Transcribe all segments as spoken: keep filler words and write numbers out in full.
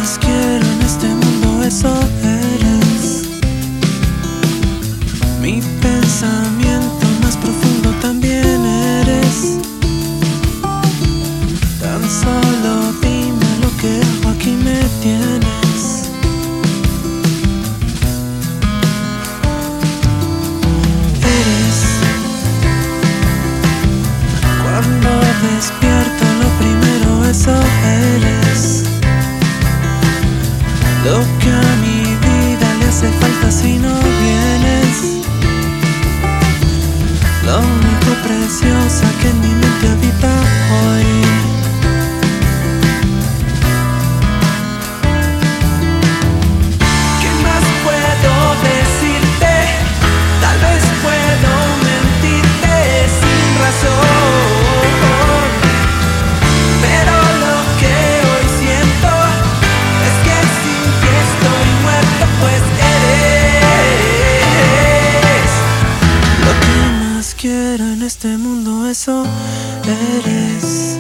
más quiero en este mundo, eso eres. Mi pensamiento más profundo también eres. Tan solo dime lo que hago, aquí me tienes. Eres. Cuando despierto lo primero, eso eres. Lo que a mi vida le hace falta si no vienes. Lo único preciosa que en mi mente habita hoy. ¿Qué más puedo decirte? Tal vez puedo mentirte sin razón, pero lo que hoy siento es que sin ti estoy muerto, pues eres. Lo que más quiero en este mundo, eso eres.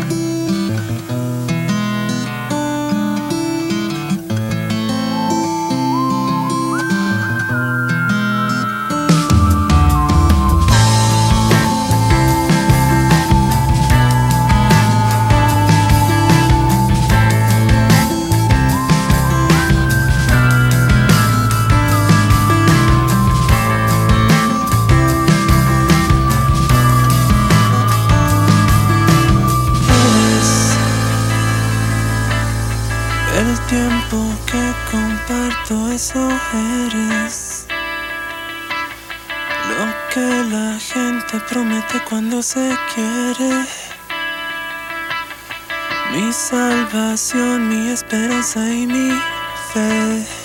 El tiempo que comparto, eso eres. Lo que la gente promete cuando se quiere. Mi salvación, mi esperanza y mi fe.